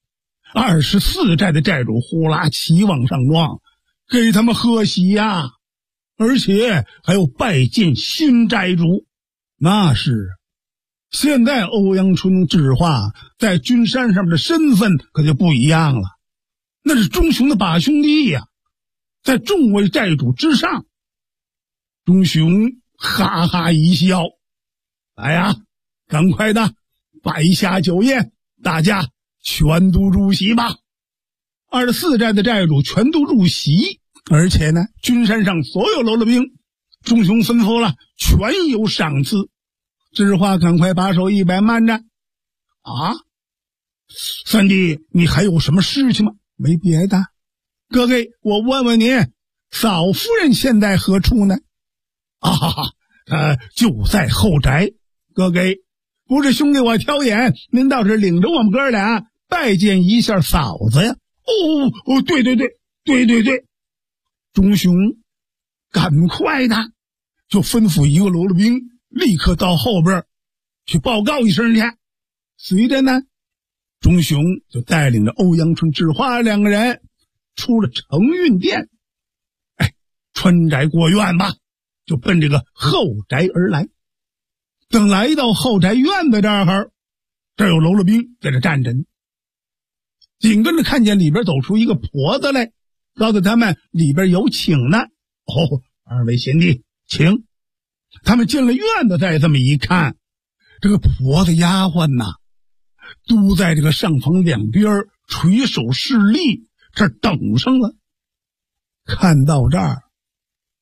，24寨的寨主呼啦齐往上撞，给他们贺喜呀，而且还有拜见新寨主。那是现在欧阳春、智化在君山上面的身份可就不一样了，那是钟雄的把兄弟呀，在众位寨主之上。钟雄哈哈一笑，来赶快的摆下酒宴，大家全都入席吧。24寨的寨主全都入席，而且呢，君山上所有喽啰兵，钟雄吩咐了，全有赏赐。智化赶快把手一摆，慢着三弟，你还有什么事情吗？没别的。哥哥，我问问您，嫂夫人现在何处呢？就在后宅。哥哥，不是兄弟我挑眼，您倒是领着我们哥俩拜见一下嫂子呀。对。钟雄赶快的就吩咐一个喽啰兵立刻到后边去报告一声去。随着呢，钟雄就带领着欧阳春、智化2个人出了承运殿，穿宅过院吧，就奔这个后宅而来。等来到后宅院子这儿，这有喽啰兵在这站着呢。紧跟着看见里边走出一个婆子来，告诉他们里边有请呢。2位贤弟，请。他们进了院子，再这么一看，这个婆子丫鬟都在这个上房两边垂手侍立，这等上了。看到这儿，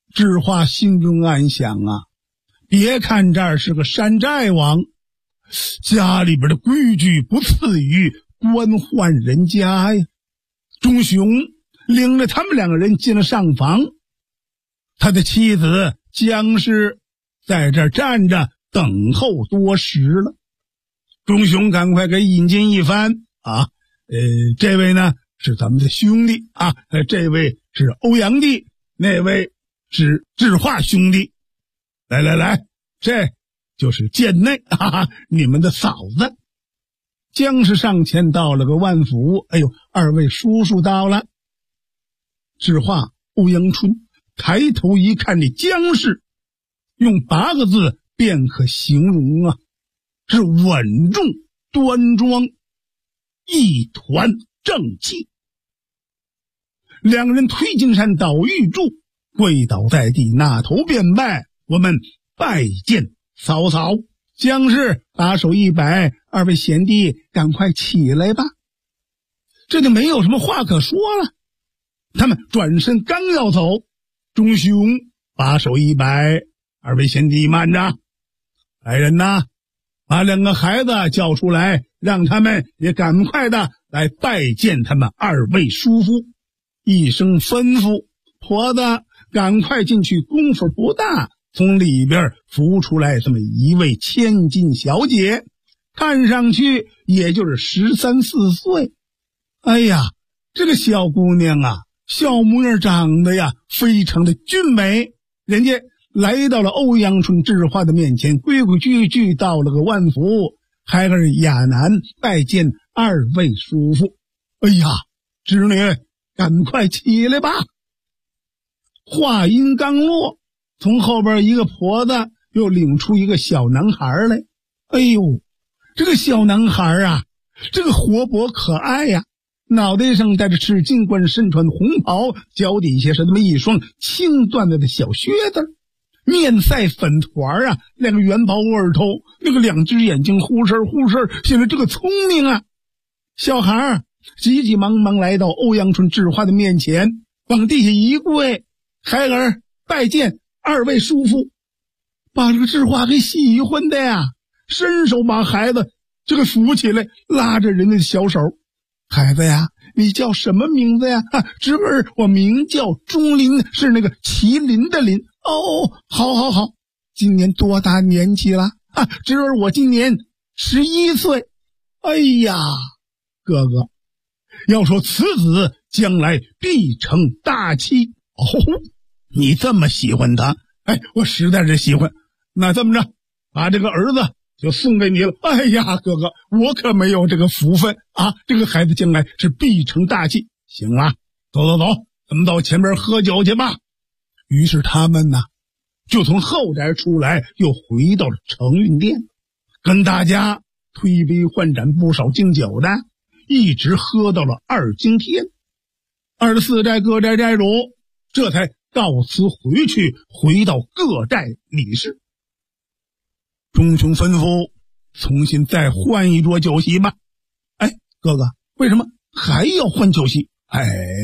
智化心中暗想啊，别看这儿是个山寨王，家里边的规矩不次于官宦人家呀。钟雄领着他们两个人进了上房，他的妻子姜氏在这儿站着等候多时了。钟雄赶快给引荐一番啊，这位呢是咱们的兄弟啊，这位是欧阳帝，那位是智化兄弟。来，这就是贱内啊，你们的嫂子。姜氏上前道了个万福，哎呦，二位叔叔到了。智化、欧阳春抬头一看，这姜氏用8个字便可形容啊，是稳重端庄，一团正气。两个人推金山倒玉柱，跪倒在地，那头便拜，我们拜见嫂嫂。姜氏把手一摆，二位贤弟赶快起来吧。这就没有什么话可说了。他们转身刚要走，钟雄把手一摆，二位贤弟慢着，来人呐，把两个孩子叫出来，让他们也赶快的来拜见他们二位叔父。一声吩咐，婆子赶快进去，功夫不大，从里边扶出来这么一位千金小姐，看上去也就是13、14岁。哎呀，这个小姑娘啊，小模样长得呀非常的俊美。人家来到了欧阳春智化的面前，规规矩矩道了个万福，孩儿亚楠拜见二位叔父。哎呀，侄女赶快起来吧。话音刚落，从后边一个婆子又领出一个小男孩来。哎呦，这个小男孩啊，这个活泼可爱呀，脑袋上戴着赤金冠，身穿红袍，脚底下是这么一双青缎子的小靴子，面赛粉团啊，那个圆包耳头，那个两只眼睛忽视，显得这个聪明啊。小孩急急忙忙来到欧阳春智化的面前，往地下一跪，孩儿拜见二位叔父。把这个智化给喜欢的呀，伸手把孩子这个扶起来，拉着人家的小手。孩子呀，你叫什么名字呀？侄儿我名叫钟林，是那个麒麟的麟。哦，好，今年多大年纪了？侄儿我今年11岁。哎呀，哥哥，要说此子将来必成大器。哦，你这么喜欢他？哎，我实在是喜欢。那这么着，把这个儿子就送给你了。哎呀，哥哥，我可没有这个福分啊！这个孩子将来是必成大器。行了，走，咱们到前边喝酒去吧。于是他们呢，就从后宅出来，又回到了承运殿，跟大家推杯换盏，不少敬酒的，一直喝到了2更天。24寨各寨寨主这才告辞回去，回到各寨理事。钟雄吩咐重新再换一桌酒席吧。哎，哥哥，为什么还要换酒席？哎，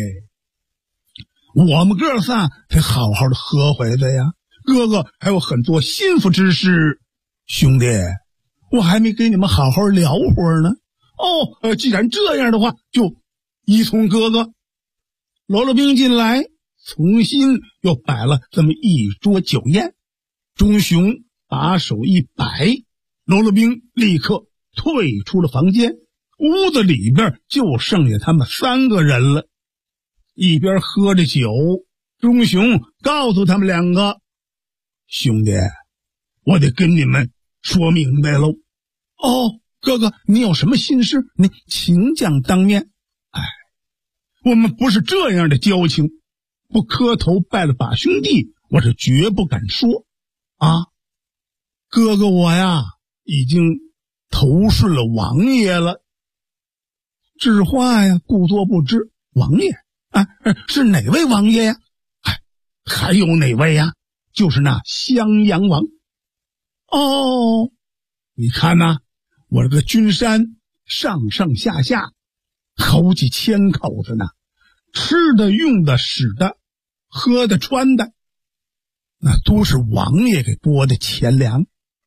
我们哥仨得好好的喝回来呀。哥哥还有很多心腹之事，兄弟，我还没给你们好好聊会儿呢。哦，既然这样的话，就依从哥哥。罗罗兵进来，重新又摆了这么一桌酒宴。钟雄把手一摆，罗罗兵立刻退出了房间，屋子里边就剩下他们3个人了。一边喝着酒，钟雄告诉他们2个，兄弟，我得跟你们说明白喽。哦，哥哥，你有什么心事？你请讲当面。哎，我们不是这样的交情，不磕头拜了把兄弟，我是绝不敢说啊。哥哥我呀，已经投顺了王爷了。智化呀，故作不知。王爷啊，是哪位王爷呀？哎，还有哪位呀？就是那襄阳王。哦，你看呐，我这个君山上上下下好几千口子呢，吃的、用的、使的、喝的、穿的， 那都是王爷给拨的钱粮。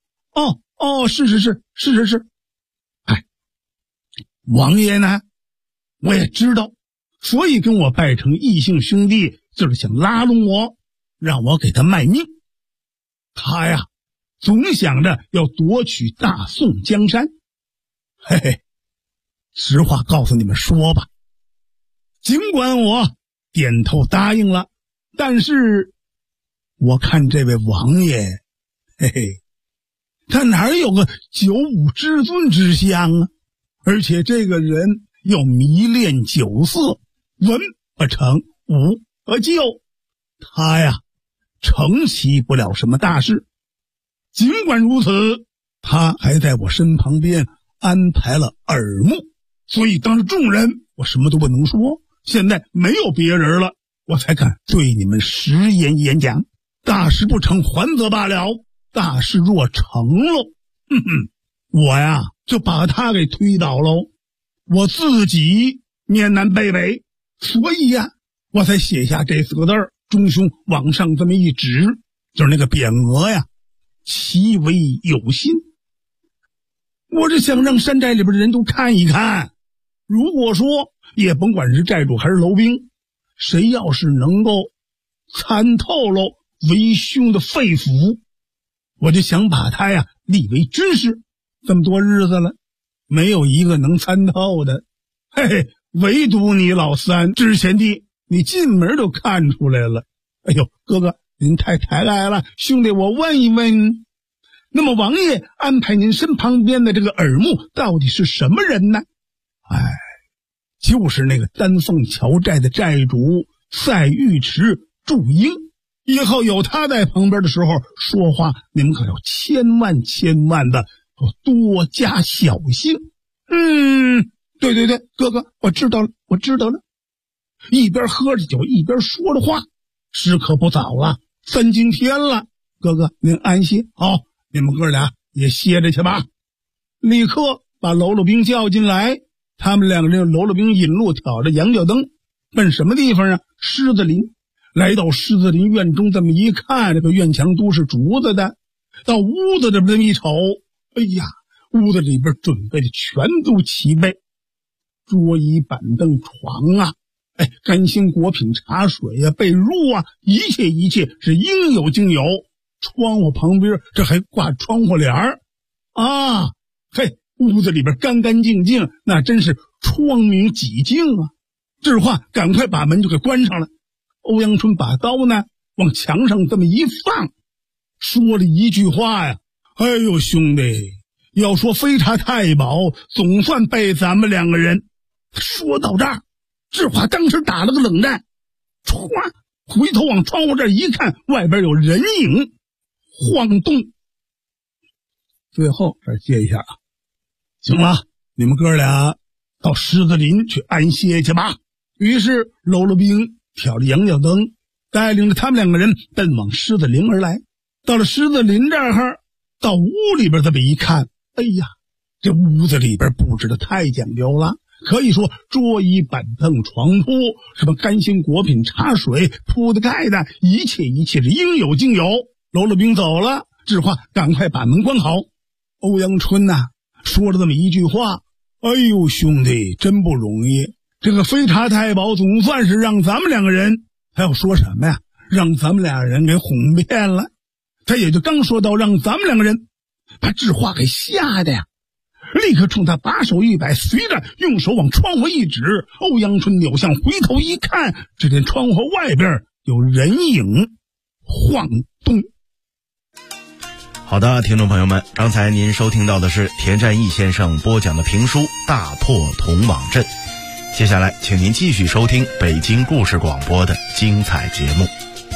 是。哎，王爷呢，我也知道，所以跟我拜成异姓兄弟，就是想拉拢我，让我给他卖命。他呀，总想着要夺取大宋江山。嘿嘿，实话告诉你们说吧，尽管我点头答应了，但是我看这位王爷，嘿嘿，他哪有个九五之尊之相啊？而且这个人又迷恋酒色，文不成，武不就，他呀承起不了什么大事。尽管如此，他还在我身旁边安排了耳目，所以当着众人我什么都不能说。现在没有别人了，我才敢对你们实言演讲。大事不成，还则罢了，大事若成喽，我呀就把他给推倒喽。我自己面南背北，所以呀我才写下这4个字儿，中兄往上这么一指，就是那个匾额呀，其为有心。我是想让山寨里边的人都看一看，如果说也甭管是寨主还是楼兵，谁要是能够参透了为兄的肺腑，我就想把他呀立为军师。这么多日子了，没有一个能参透的，嘿嘿，唯独你老三知贤弟，你进门就看出来了。哎呦，哥哥您太抬爱了，兄弟我问一问，那么王爷安排您身旁边的这个耳目到底是什么人呢？哎，就是那个丹凤桥寨的寨主赛尉迟祝英。以后有他在旁边的时候说话，你们可要千万的多加小心。对，哥哥我知道了。一边喝着酒一边说着话，时刻不早了，3更天了，哥哥您安歇，好，你们哥俩也歇着去吧。立刻把喽啰兵叫进来，他们2个人喽啰兵引路，挑着羊角灯奔什么地方啊？狮子林。来到狮子林院中，这么一看，这个院墙都是竹子的，到屋子这么一瞅，哎呀，屋子里边准备的全都齐备，桌椅板凳床啊，干鲜果品茶水啊，被褥啊，一切是应有尽有。窗户旁边这还挂窗户帘儿啊，屋子里边干干净净，那真是窗明几净啊。这话赶快把门就给关上了。欧阳春把刀呢往墙上这么一放，说了一句话呀，哎呦兄弟，要说飞茶太保总算被咱们2个人。说到这儿，智华当时打了个冷战，歘，回头往窗户这儿一看，外边有人影晃动。最后这儿接一下啊，行了，你们哥俩到狮子林去安歇去吧。于是喽啰兵挑着羊角灯，带领着他们2个人奔往狮子林而来。到了狮子林这儿，到屋里边这么一看，哎呀，这屋子里边布置的太讲究了，可以说桌椅板凳床铺，什么干鲜果品茶水铺的盖的，一切是应有尽有。喽啰兵走了，智化赶快把门关好。欧阳春呐说了这么一句话，哎呦兄弟真不容易，这个飞茶太保总算是让咱们2个人，他要说什么呀，让咱们2人给哄骗了。他也就刚说到让咱们2个人，把智化给吓的呀，立刻冲他把手一摆，随着用手往窗户一指。欧阳春扭向回头一看，只见窗户外边有人影晃动。 好的，听众朋友们，刚才您收听到的是田占义先生播讲的评书《大破铜网阵》。接下来请您继续收听北京故事广播的精彩节目。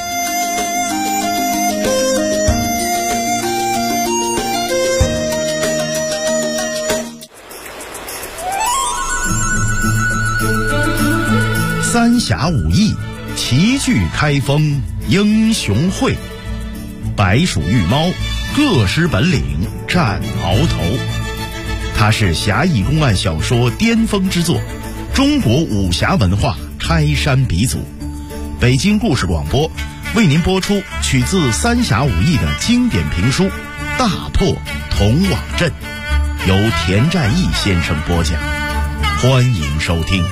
三峡武艺，齐聚开封英雄会，白鼠玉猫，各施本领战鳌头。它是侠义公案小说巅峰之作，中国武侠文化开山鼻祖。北京故事广播为您播出取自三侠五义的经典评书《大破童网阵》，由田占义先生播讲，欢迎收听。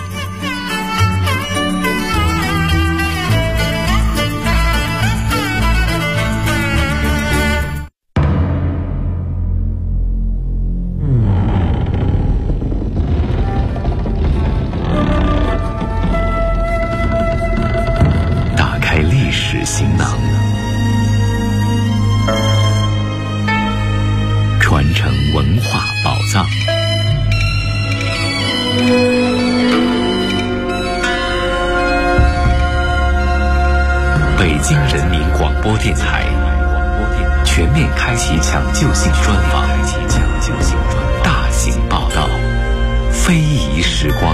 行囊，传承文化宝藏。北京人民广播电台全面开启抢救性专访，大型报道，非遗时光。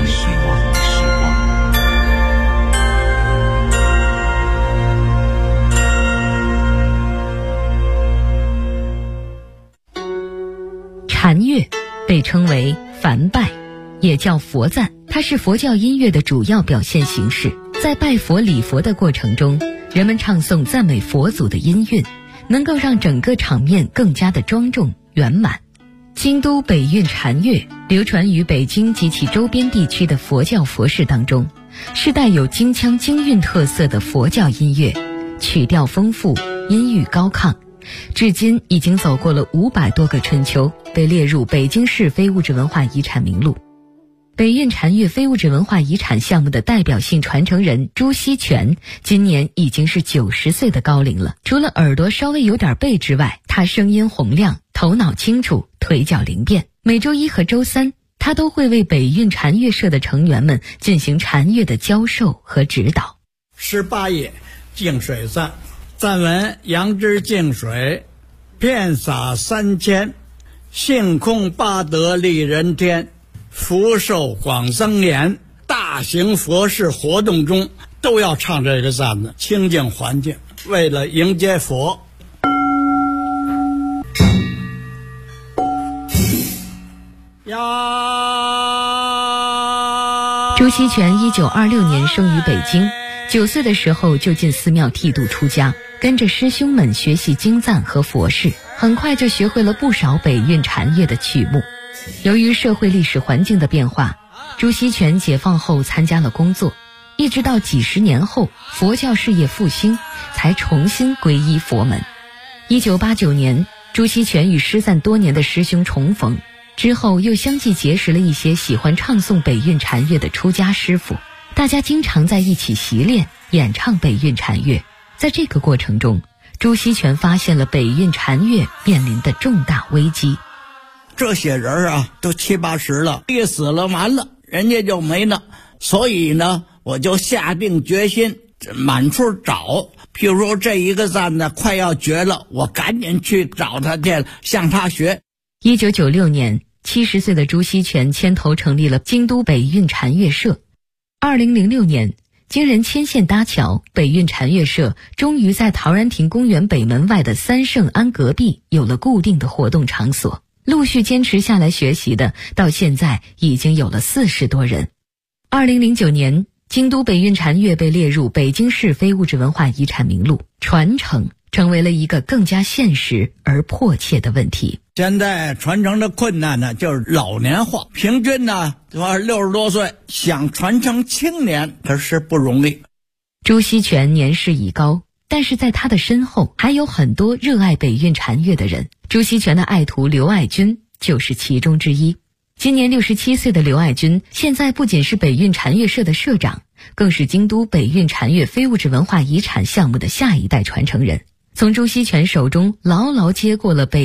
禅乐被称为梵拜，也叫佛赞，它是佛教音乐的主要表现形式。在拜佛礼佛的过程中，人们唱诵赞美佛祖的音韵，能够让整个场面更加的庄重圆满。京都北韵禅乐流传于北京及其周边地区的佛教佛事当中，是带有京腔京韵特色的佛教音乐，曲调丰富，音域高亢，至今已经走过了500多个春秋，被列入北京市非物质文化遗产名录。北韵禅乐非物质文化遗产项目的代表性传承人朱锡全今年已经是90岁的高龄了。除了耳朵稍微有点背之外，他声音洪亮，头脑清楚，腿脚灵便。每周1和周3，他都会为北韵禅乐社的成员们进行禅乐的教授和指导。 18页净水赞，赞文：杨枝净水，遍洒3000，性空八德利人天，福寿广增延。大型佛事活动中都要唱这个赞的，清净环境，为了迎接佛。 朱锡全1926年生于北京，9岁的时候就进寺庙剃度出家，跟着师兄们学习经赞和佛事，很快就学会了不少北韵禅乐的曲目。由于社会历史环境的变化，朱锡全解放后参加了工作，一直到几十年后佛教事业复兴，才重新皈依佛门。1989年，朱锡全与失散多年的师兄重逢，之后又相继结识了一些喜欢唱诵北韵禅乐的出家师傅，大家经常在一起习练演唱北韵禅乐。在这个过程中，朱锡全发现了北韵禅乐面临的重大危机。 这些人啊，都70、80了，一死了完了，人家就没了。所以呢，我就下定决心满处找。譬如说这一个赞呢快要绝了，我赶紧去找他去，向他学。 1996年，70岁的朱锡全牵头成立了京都北韵禅乐社。2006年，经人牵线搭桥，北韵禅乐社终于在陶然亭公园北门外的三圣庵隔壁有了固定的活动场所。陆续坚持下来学习的，到现在已经有了40多人。2009年，京都北韵禅乐被列入北京市非物质文化遗产名录，传承成为了一个更加现实而迫切的问题。 现在传承的困难呢，就是老年化，平均呢60多岁，想传承青年可是不容易。 朱锡全年事已高，但是在他的身后还有很多热爱北韵禅乐的人。朱锡全的爱徒刘爱军就是其中之一。今年67岁的刘爱军，现在不仅是北韵禅乐社的社长，更是京都北韵禅乐非物质文化遗产项目的下一代传承人，从朱锡全手中牢牢接过了北